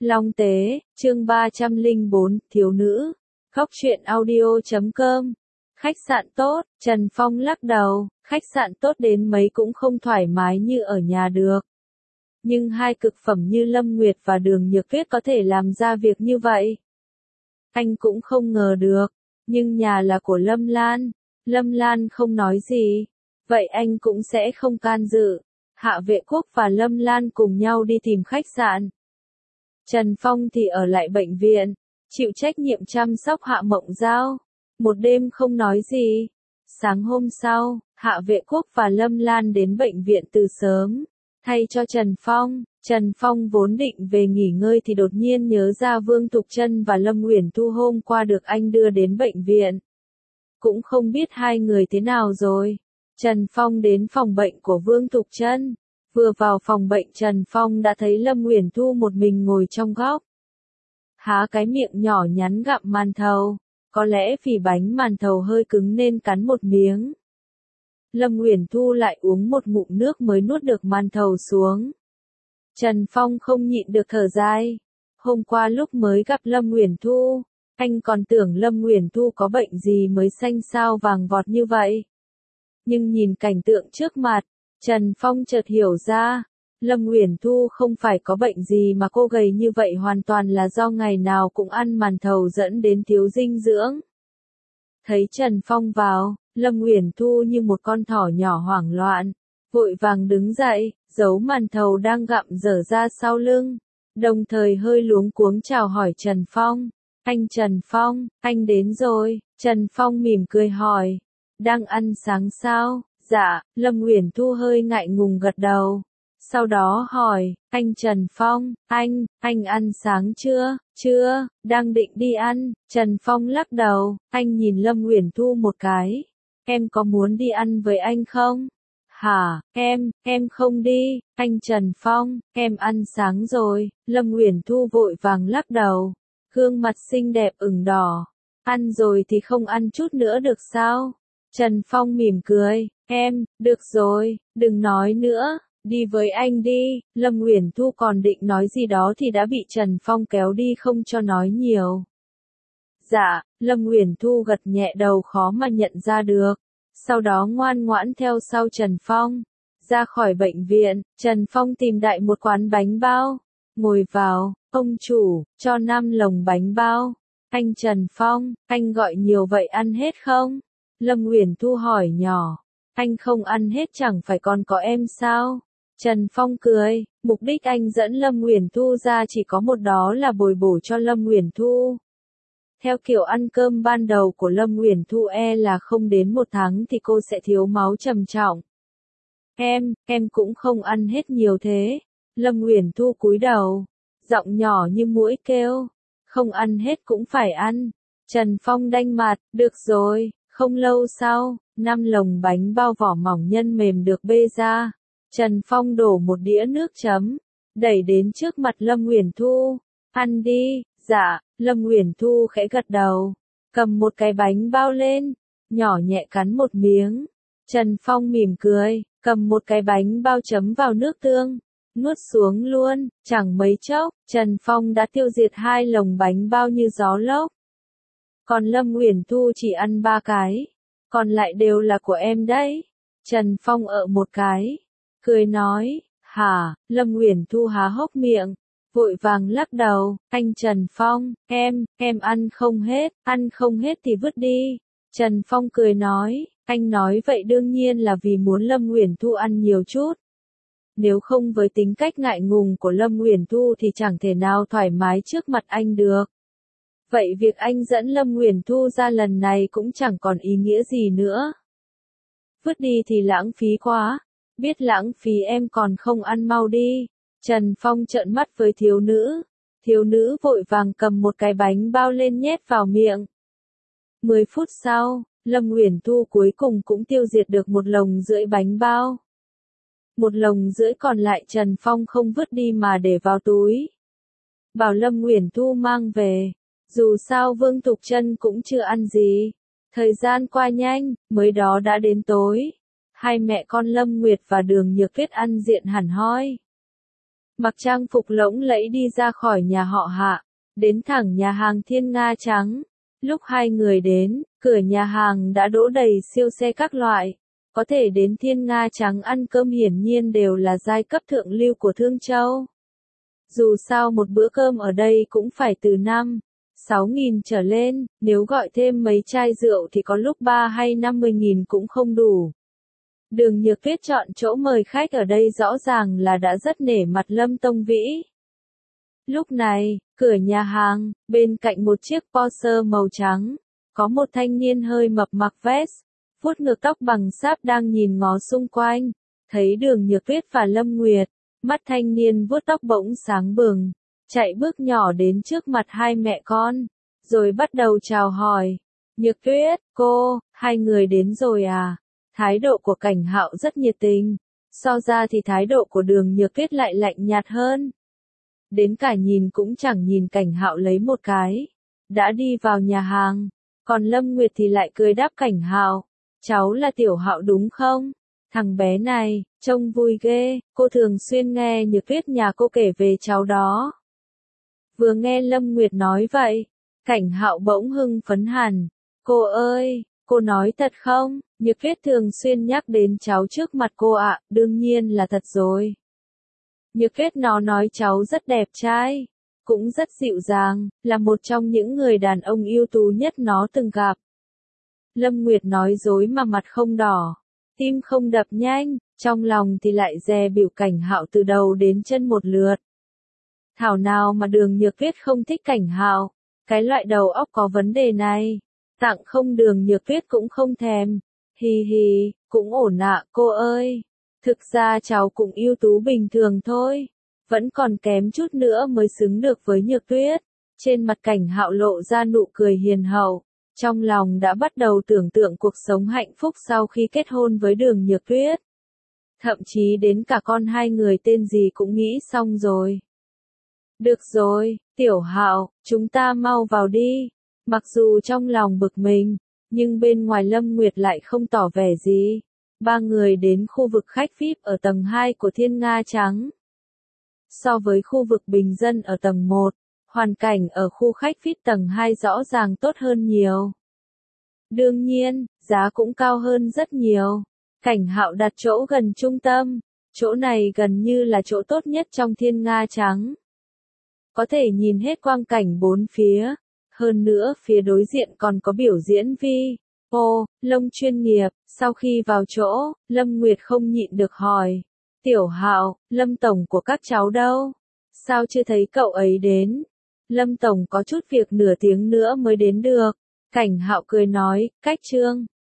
Long Tế, chương 304, thiếu nữ. Góc truyện audio.com. Khách sạn tốt, Trần Phong lắc đầu, khách sạn tốt đến mấy cũng không thoải mái như ở nhà được. Nhưng hai cực phẩm như Lâm Nguyệt và Đường Nhược Tuyết có thể làm ra việc như vậy. Anh cũng không ngờ được, nhưng nhà là của Lâm Lan. Lâm Lan không nói gì, vậy anh cũng sẽ không can dự. Hạ Vệ Quốc và Lâm Lan cùng nhau đi tìm khách sạn. Trần Phong thì ở lại bệnh viện, chịu trách nhiệm chăm sóc Hạ Mộng Giao. Một đêm không nói gì. Sáng hôm sau, Hạ Vệ Quốc và Lâm Lan đến bệnh viện từ sớm, thay cho Trần Phong. Trần Phong vốn định về nghỉ ngơi thì đột nhiên nhớ ra Vương Thục Trân và Lâm Uyển Thu hôm qua được anh đưa đến bệnh viện. Cũng không biết hai người thế nào rồi. Trần Phong đến phòng bệnh của Vương Thục Trân. Vừa vào phòng bệnh Trần Phong đã thấy Lâm Uyển Thu một mình ngồi trong góc. Há cái miệng nhỏ nhắn gặm màn thầu. Có lẽ vì bánh màn thầu hơi cứng nên cắn một miếng. Lâm Uyển Thu lại uống một ngụm nước mới nuốt được màn thầu xuống. Trần Phong không nhịn được thở dài. Hôm qua lúc mới gặp Lâm Uyển Thu, anh còn tưởng Lâm Uyển Thu có bệnh gì mới xanh xao vàng vọt như vậy. Nhưng nhìn cảnh tượng trước mặt, Trần Phong chợt hiểu ra, Lâm Uyển Thu không phải có bệnh gì mà cô gầy như vậy hoàn toàn là do ngày nào cũng ăn màn thầu dẫn đến thiếu dinh dưỡng. Thấy Trần Phong vào, Lâm Uyển Thu như một con thỏ nhỏ hoảng loạn, vội vàng đứng dậy, giấu màn thầu đang gặm dở ra sau lưng, đồng thời hơi luống cuống chào hỏi Trần Phong. Anh Trần Phong, anh đến rồi. Trần Phong mỉm cười hỏi, đang ăn sáng sao? Dạ, Lâm Uyển Thu hơi ngại ngùng gật đầu. Sau đó hỏi, anh Trần Phong, anh ăn sáng chưa? Chưa, đang định đi ăn. Trần Phong lắc đầu, anh nhìn Lâm Uyển Thu một cái. Em có muốn đi ăn với anh không? Hả, em không đi, anh Trần Phong, em ăn sáng rồi. Lâm Uyển Thu vội vàng lắc đầu, gương mặt xinh đẹp ửng đỏ. Ăn rồi thì không ăn chút nữa được sao? Trần Phong mỉm cười, được rồi, đừng nói nữa, đi với anh đi. Lâm Uyển Thu còn định nói gì đó thì đã bị Trần Phong kéo đi không cho nói nhiều. Dạ, Lâm Uyển Thu gật nhẹ đầu khó mà nhận ra được. Sau đó ngoan ngoãn theo sau Trần Phong. Ra khỏi bệnh viện, Trần Phong tìm đại một quán bánh bao. Ngồi vào, ông chủ, cho 5 lồng bánh bao. Anh Trần Phong, anh gọi nhiều vậy ăn hết không? Lâm Uyển Thu hỏi nhỏ. Anh không ăn hết chẳng phải còn có em sao? Trần Phong cười, mục đích anh dẫn Lâm Uyển Thu ra chỉ có một, đó là bồi bổ cho Lâm Uyển Thu. Theo kiểu ăn cơm ban đầu của Lâm Uyển Thu là không đến 1 tháng thì cô sẽ thiếu máu trầm trọng. Em cũng không ăn hết nhiều thế. Lâm Uyển Thu cúi đầu, giọng nhỏ như muỗi kêu, không ăn hết cũng phải ăn. Trần Phong đanh mặt, được rồi. Không lâu sau, 5 lồng bánh bao vỏ mỏng nhân mềm được bê ra. Trần Phong đổ một đĩa nước chấm, đẩy đến trước mặt Lâm Uyển Thu. Ăn đi. Dạ, Lâm Uyển Thu khẽ gật đầu, cầm một cái bánh bao lên, nhỏ nhẹ cắn một miếng. Trần Phong mỉm cười, cầm một cái bánh bao chấm vào nước tương, nuốt xuống luôn. Chẳng mấy chốc, Trần Phong đã tiêu diệt 2 lồng bánh bao như gió lốc. Còn Lâm Uyển Thu chỉ ăn 3 cái, còn lại đều là của em đấy. Trần Phong một cái, cười nói, hả? Lâm Uyển Thu há hốc miệng, vội vàng lắc đầu, anh Trần Phong, em ăn không hết thì vứt đi. Trần Phong cười nói, anh nói vậy đương nhiên là vì muốn Lâm Uyển Thu ăn nhiều chút. Nếu không với tính cách ngại ngùng của Lâm Uyển Thu thì chẳng thể nào thoải mái trước mặt anh được. Vậy việc anh dẫn Lâm Uyển Thu ra lần này cũng chẳng còn ý nghĩa gì nữa. Vứt đi thì lãng phí quá, biết lãng phí em còn không ăn mau đi. Trần Phong trợn mắt với thiếu nữ vội vàng cầm một cái bánh bao lên nhét vào miệng. 10 phút sau, Lâm Uyển Thu cuối cùng cũng tiêu diệt được 1,5 lồng bánh bao. 1,5 lồng còn lại Trần Phong không vứt đi mà để vào túi, bảo Lâm Uyển Thu mang về. Dù sao Vương Thục Trân cũng chưa ăn gì. Thời gian qua nhanh, mới đó đã đến tối. Hai mẹ con Lâm Nguyệt và Đường Nhược Tuyết ăn diện hẳn hoi. mặc trang phục lộng lẫy đi ra khỏi nhà họ Hạ, đến thẳng nhà hàng Thiên Nga Trắng. Lúc hai người đến, cửa nhà hàng đã đỗ đầy siêu xe các loại. Có thể đến Thiên Nga Trắng ăn cơm hiển nhiên đều là giai cấp thượng lưu của Thương Châu. Dù sao một bữa cơm ở đây cũng phải từ 5-6 nghìn trở lên, nếu gọi thêm mấy chai rượu thì có lúc 3 hay 50 nghìn cũng không đủ. Đường Nhược Tuyết chọn chỗ mời khách ở đây rõ ràng là đã rất nể mặt Lâm Tông Vĩ. Lúc này, cửa nhà hàng, bên cạnh một chiếc Porsche màu trắng, có một thanh niên hơi mập mặc vest, vuốt ngược tóc bằng sáp đang nhìn ngó xung quanh. Thấy Đường Nhược Tuyết và Lâm Nguyệt, mắt thanh niên vuốt tóc bỗng sáng bừng, chạy bước nhỏ đến trước mặt hai mẹ con, rồi bắt đầu chào hỏi. Nhược Tuyết, cô, hai người đến rồi à? Thái độ của Cảnh Hạo rất nhiệt tình, so ra thì thái độ của Đường Nhược Tuyết lại lạnh nhạt hơn. Đến cả nhìn cũng chẳng nhìn Cảnh Hạo lấy một cái, đã đi vào nhà hàng, còn Lâm Nguyệt thì lại cười đáp Cảnh Hạo, cháu là Tiểu Hạo đúng không? Thằng bé này, trông vui ghê, cô thường xuyên nghe Nhược Tuyết nhà cô kể về cháu đó. Vừa nghe Lâm Nguyệt nói vậy, Cảnh Hạo bỗng hưng phấn hẳn, cô ơi, cô nói thật không? Nhược Tuyết thường xuyên nhắc đến cháu trước mặt cô ạ, đương nhiên là thật rồi. Nhược Tuyết nó nói cháu rất đẹp trai, cũng rất dịu dàng, là một trong những người đàn ông ưu tú nhất nó từng gặp. Lâm Nguyệt nói dối mà mặt không đỏ, tim không đập nhanh, trong lòng thì lại dè bỉu Cảnh Hạo từ đầu đến chân một lượt. Thảo nào mà Đường Nhược Tuyết không thích Cảnh Hạo, cái loại đầu óc có vấn đề này, tặng không Đường Nhược Tuyết cũng không thèm. Hì hì, cũng ổn ạ cô ơi. Thực ra cháu cũng ưu tú bình thường thôi, vẫn còn kém chút nữa mới xứng được với Nhược Tuyết. Trên mặt Cảnh Hạo lộ ra nụ cười hiền hậu, trong lòng đã bắt đầu tưởng tượng cuộc sống hạnh phúc sau khi kết hôn với Đường Nhược Tuyết. Thậm chí đến cả con hai người tên gì cũng nghĩ xong rồi. Được rồi, Tiểu Hạo, chúng ta mau vào đi. Mặc dù trong lòng bực mình, nhưng bên ngoài Lâm Nguyệt lại không tỏ vẻ gì. Ba người đến khu vực khách VIP ở tầng 2 của Thiên Nga Trắng. So với khu vực bình dân ở tầng 1, hoàn cảnh ở khu khách VIP tầng 2 rõ ràng tốt hơn nhiều. Đương nhiên, giá cũng cao hơn rất nhiều. Cảnh Hạo đặt chỗ gần trung tâm, chỗ này gần như là chỗ tốt nhất trong Thiên Nga Trắng. Có thể nhìn hết quang cảnh bốn phía, hơn nữa phía đối diện còn có biểu diễn lông chuyên nghiệp. Sau khi vào chỗ, Lâm Nguyệt không nhịn được hỏi, Tiểu Hạo, Lâm Tổng của các cháu đâu? Sao chưa thấy cậu ấy đến? Lâm Tổng có chút việc nửa tiếng nữa mới đến được. Cảnh Hạo cười nói, cách Trương